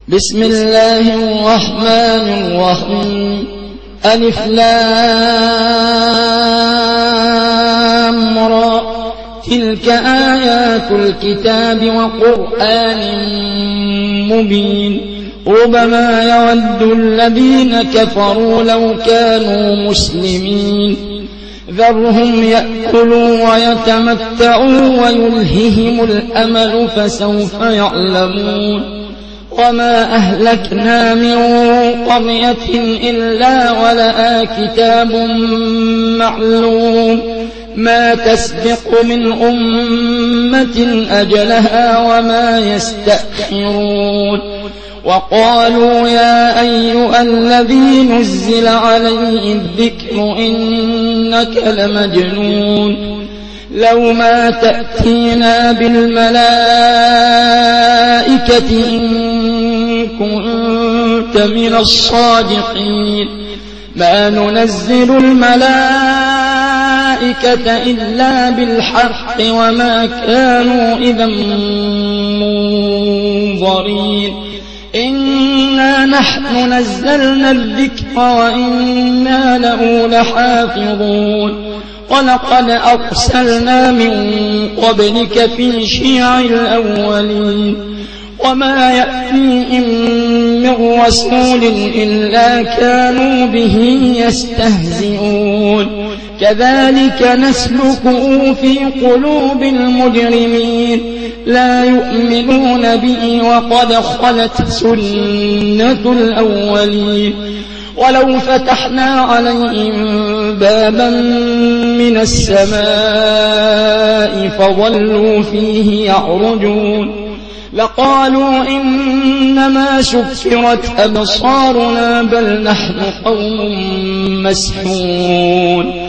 بسم الله الرحمن الرحيم. ألف لام را. تلك آيات الكتاب وقرآن مبين. ربما يود الذين كفروا لو كانوا مسلمين. ذرهم يأكلوا ويتمتعوا ويلههم الأمل فسوف يعلمون. وما أهلكنا من قرية إلا ولها كتاب معلوم ما تسبق من أمة أجلها وما يستأخرون. وقالوا يا أيها الذي نزل عليه الذكر إنك لمجنون لو ما تأتينا بالملائكة إن كنت من الصادقين. ما ننزل الملائكة إلا بالحق وما كانوا إذا منظرين. إنا نحن نزلنا الذكر وإنا له لحافظون. ولقد أرسلنا من قبلك في شيع الأولين. وما يأتيهم من رسول إلا كانوا به يستهزئون. كذلك نسلكه في قلوب المجرمين لا يؤمنون به وقد خلت سنة الأولين. ولو فتحنا عليهم بابا من السماء فظلوا فيه يعرجون لقالوا إنما سكرت أبصارنا بل نحن قوم مسحورون.